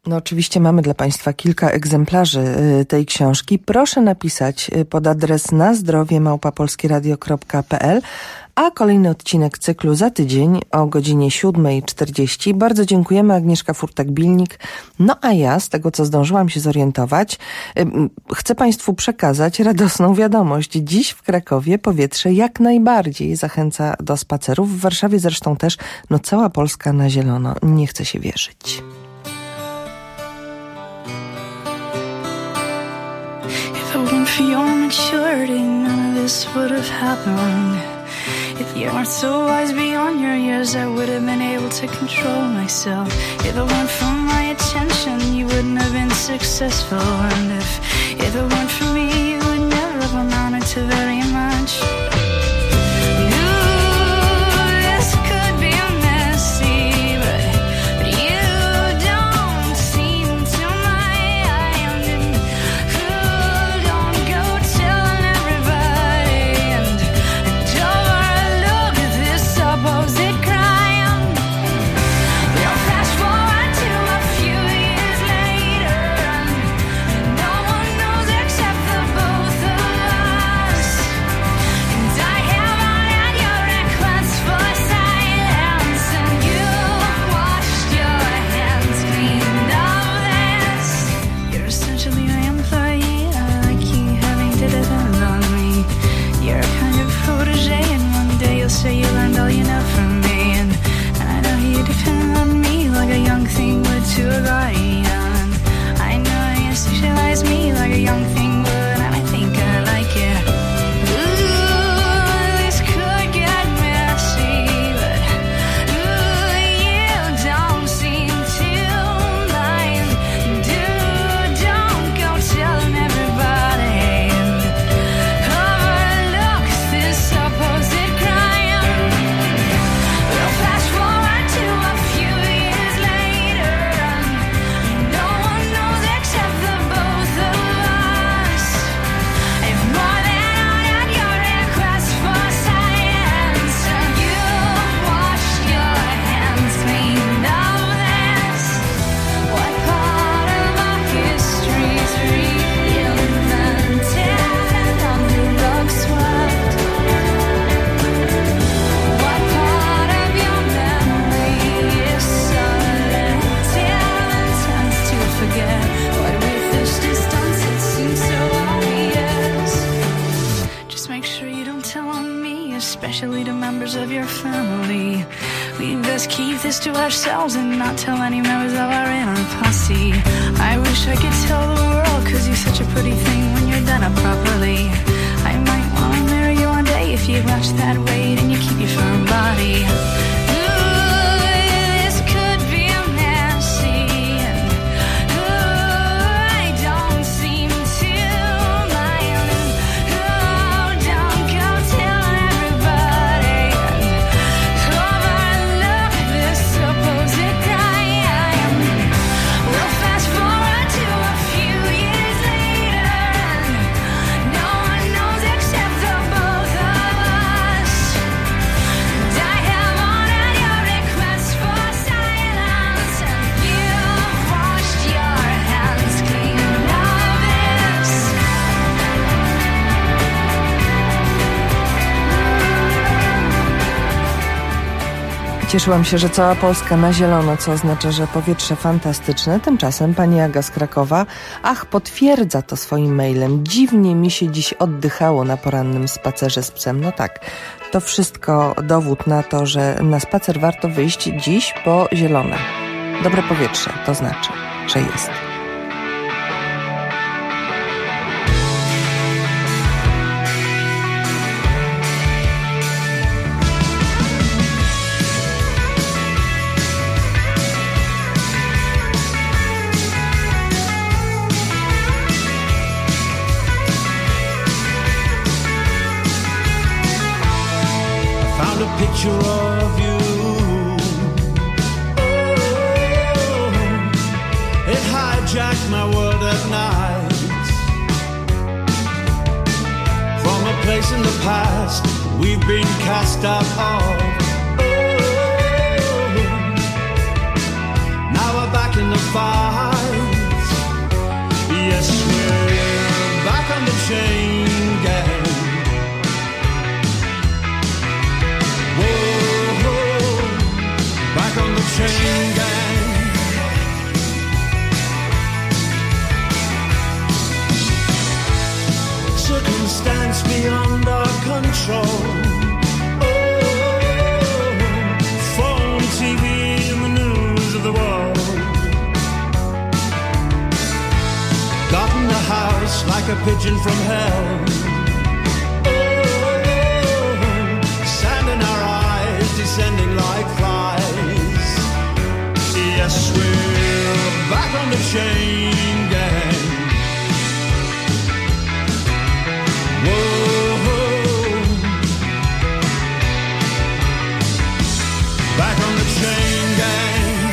No oczywiście mamy dla Państwa kilka egzemplarzy tej książki. Proszę napisać pod adres na zdrowie małpa polskieradio kropka p l, a kolejny odcinek cyklu za tydzień o godzinie siódma czterdzieści. Bardzo dziękujemy, Agnieszka Furtak-Bilnik. No a ja, z tego co zdążyłam się zorientować, chcę Państwu przekazać radosną wiadomość. Dziś w Krakowie powietrze jak najbardziej zachęca do spacerów. W Warszawie zresztą też, no cała Polska na zielono. Nie chce się wierzyć. If it weren't for your maturity, none of this would have happened. If you weren't so wise beyond your years, I would have been able to control myself. If it weren't for my attention, you wouldn't have been successful. And if, if it weren't for me, you would never have amounted to very much. So you learned all you know from me, and, and I know you depend on me like a young thing would to a guardian. I know you socialize me like a young thing would, and I think I like it. Ooh, this could get messy, but ooh, you don't seem to mind. Dude, don't go telling everybody and overlook this supposed especially to members of your family. We'd best keep this to ourselves and not tell any members of our inner posse. I wish I could tell the world, cause you're such a pretty thing when you're done up properly. I might wanna marry you one day if you watch that weight and you keep your firm body. Cieszyłam się, że cała Polska na zielono, co oznacza, że powietrze fantastyczne. Tymczasem pani Aga z Krakowa, ach, potwierdza to swoim mailem. Dziwnie mi się dziś oddychało na porannym spacerze z psem. No tak, to wszystko dowód na to, że na spacer warto wyjść dziś, bo zielone. Dobre powietrze, to znaczy, że jest. Picture of you. Oh, it hijacked my world at night. From a place in the past we've been cast out of. Oh, Now we're back in the fight. Yes, we're back on the chain gang. Whoa, whoa, back on the chain gang. Circumstance beyond our control. Oh, phone, T V, and the news of the world. Got in the house like a pigeon from hell. Oh, sand in our eyes, descending like flies. Yes, we're back on the chain gang. Whoa, back on the chain gang.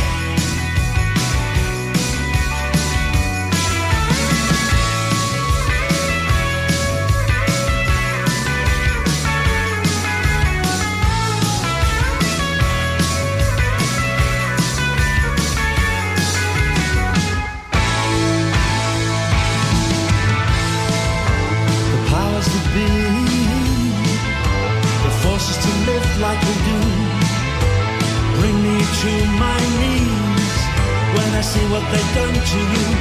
Like we do, bring me to my knees when I see what they've done to you.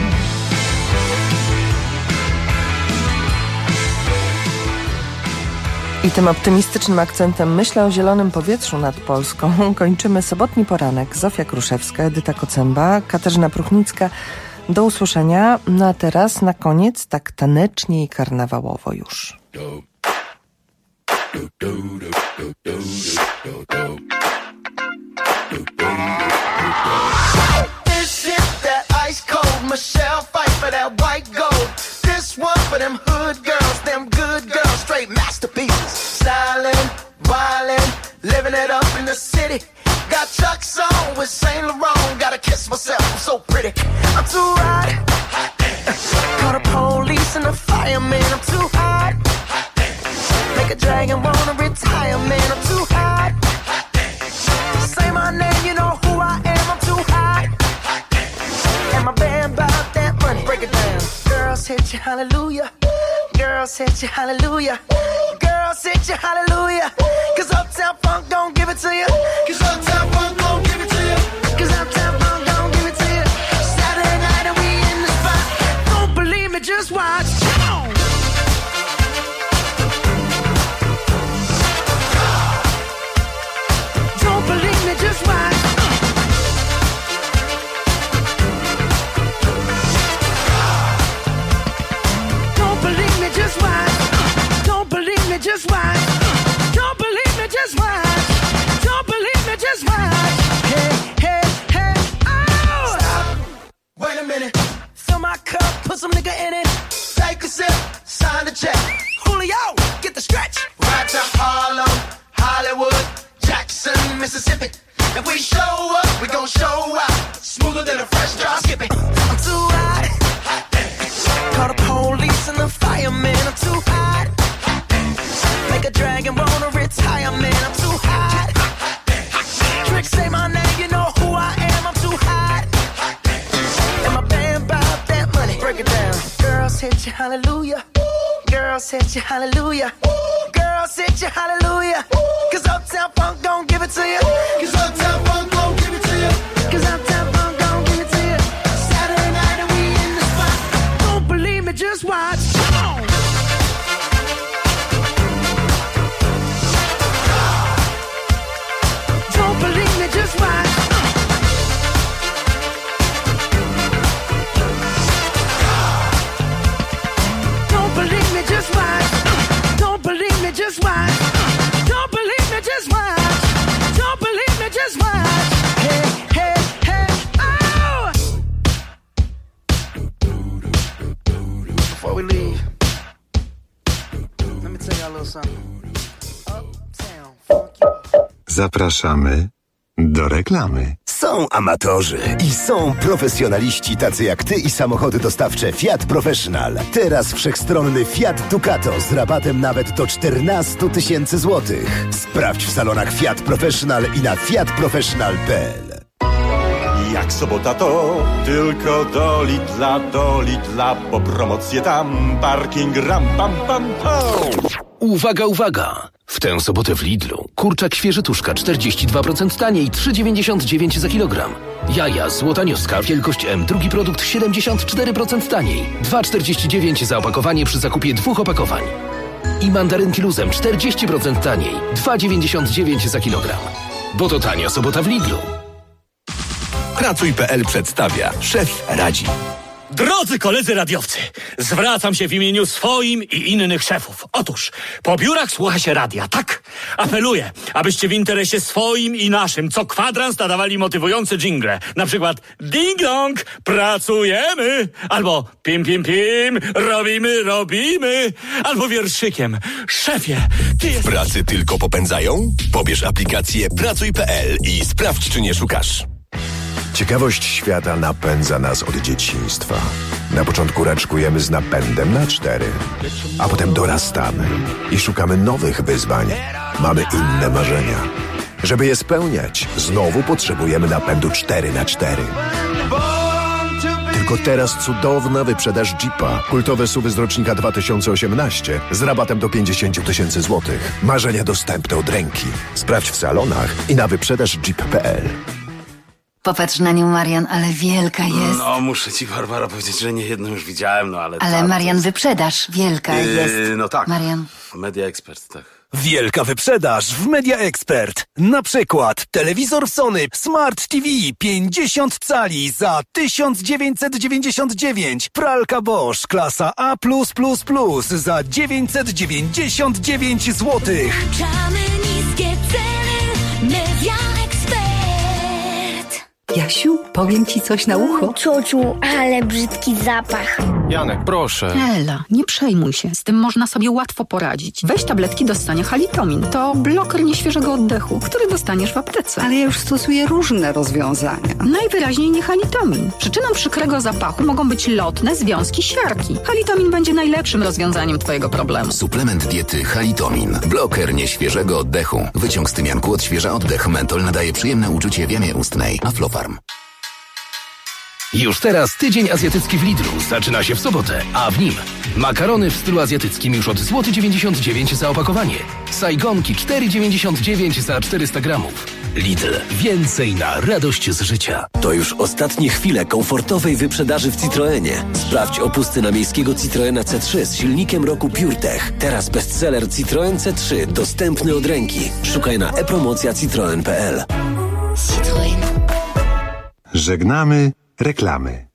I tym optymistycznym akcentem myślę o zielonym powietrzu nad Polską kończymy sobotni poranek. Zofia Kruszewska, Edyta Kocęba, Katarzyna Pruchnicka. Do usłyszenia. No a teraz na koniec tak tanecznie i karnawałowo już. This shit, that ice cold Michelle fight for that white gold. This one for them hood girls, them good girls, straight masterpieces. Stylin', wildin', living it up in the city. Got Chuck's on with Saint Laurent. Gotta kiss myself, I'm so pretty. I'm too hot. Call the police and the fireman. I'm too hot. Make a dragon wanna retire, man. I'm too hot. Say my name, you know who I am. I'm too hot. And my band bought that money. Break it down. Girls hit you, hallelujah. Girls hit you, hallelujah. Girls hit you, hallelujah. Cause Uptown Funk don't give it to you. Cause Uptown Funk don't give it to you. Cause Uptown Funk don't give it to you. Saturday night and we in the spot. Don't believe me, just watch. Come on. Don't believe me, just watch. Don't believe me, just watch. Don't believe me, just watch. Don't believe me, just watch. Don't believe me, just watch. Hey, hey, hey, oh! Stop. Wait a minute. Fill my cup, put some nigga in it. Take a sip, sign the check. Julio, get the stretch. Right to Harlem, Hollywood, Jackson, Mississippi. If we show up, we gon' show out. Smoother than a fresh drop. Skip it. I'm too hot. Call the police and the fireman. I'm too hot. Make a dragon wanna retire, man. I'm too hot. Tricks say my name, you know who I am. I'm too hot. And my band bought that money. Break it down. Girls hit you, hallelujah. Girls hit you, hallelujah. Girls hit you, hallelujah. Cause Uptown Funk don't give it to you. Cause Uptown Funk don't give it to you. Cause Uptown Funk don't give it to you. Saturday night and we in the spot. Don't believe me, just watch. Come on. Don't believe me, just watch. Don't believe me, just watch. Don't believe me, just watch. Don't believe me, just watch. Don't believe me, just watch. Hey, hey, hey, oh! Before we leave, let me tell y'all a little something. Uptown, funk you up. Zapraszamy do reklamy. Są amatorzy i są profesjonaliści tacy jak ty i samochody dostawcze Fiat Professional. Teraz wszechstronny Fiat Ducato z rabatem nawet do czternaście tysięcy złotych. Sprawdź w salonach Fiat Professional i na fiat professional kropka p l. Jak jak sobota to tylko do Lidla, do Lidla, bo promocje tam, parking ram pam pam pam. Uwaga, uwaga! W tę sobotę w Lidlu kurczak świeży tuszka czterdzieści dwa procent taniej, trzy dziewięćdziesiąt dziewięć za kilogram. Jaja złota nioska wielkość M, drugi produkt siedemdziesiąt cztery procent taniej, dwa czterdzieści dziewięć za opakowanie przy zakupie dwóch opakowań. I mandarynki luzem czterdzieści procent taniej, dwa dziewięćdziesiąt dziewięć za kilogram. Bo to tania sobota w Lidlu. Pracuj kropka p l przedstawia. Szef radzi. Drodzy koledzy radiowcy, zwracam się w imieniu swoim i innych szefów. Otóż, po biurach słucha się radia, tak? Apeluję, abyście w interesie swoim i naszym co kwadrans nadawali motywujące dżingle. Na przykład ding dong, pracujemy, albo pim pim pim, robimy, robimy, albo wierszykiem, szefie, ty jesteś... W pracy tylko popędzają? Pobierz aplikację pracuj kropka p l i sprawdź, czy nie szukasz. Ciekawość świata napędza nas od dzieciństwa. Na początku raczkujemy z napędem na cztery, a potem dorastamy i szukamy nowych wyzwań. Mamy inne marzenia. Żeby je spełniać, znowu potrzebujemy napędu cztery na cztery. Tylko teraz cudowna wyprzedaż Jeepa. Kultowe S U V y z rocznika dwa tysiące osiemnaście z rabatem do pięćdziesiąt tysięcy złotych. Marzenia dostępne od ręki. Sprawdź w salonach i na wyprzedaż jeep kropka p l. Popatrz na nią, Marian, ale wielka jest. No, muszę ci, Barbara, powiedzieć, że nie jedną już widziałem, no ale... Ale ta, Marian, jest... wyprzedaż, wielka yy, jest. No tak. Marian. Media Expert, tak. Wielka wyprzedaż w Media Expert. Na przykład telewizor Sony Smart T V pięćdziesiąt cali za tysiąc dziewięćset dziewięćdziesiąt dziewięć. Pralka Bosch klasa A plus plus plus za dziewięćset dziewięćdziesiąt dziewięć złotych. Włączamy niskie ceny. Media Expert. Jasiu, powiem ci coś na ucho. Ciociu, ale brzydki zapach. Janek, proszę. Ela, nie przejmuj się. Z tym można sobie łatwo poradzić. Weź tabletki do ssania Halitomin. To bloker nieświeżego oddechu, który dostaniesz w aptece. Ale ja już stosuję różne rozwiązania. Najwyraźniej nie Halitomin. Przyczyną przykrego zapachu mogą być lotne związki siarki. Halitomin będzie najlepszym rozwiązaniem twojego problemu. Suplement diety Halitomin. Bloker nieświeżego oddechu. Wyciąg z tymianku odświeża oddech. Mentol nadaje przyjemne uczucie w jamie ustnej. Aflofarm. Już teraz tydzień azjatycki w Lidlu zaczyna się w sobotę, a w nim makarony w stylu azjatyckim już od złoty dziewięćdziesiąt dziewięć za opakowanie. Sajgonki cztery dziewięćdziesiąt dziewięć za czterysta gramów. Lidl. Więcej na radość z życia. To już ostatnie chwile komfortowej wyprzedaży w Citroenie. Sprawdź opusty na miejskiego Citroena C trzy z silnikiem roku PureTech. Teraz bestseller Citroen C trzy dostępny od ręki. Szukaj na e-promocja citroen kropka p l. Żegnamy reklamy.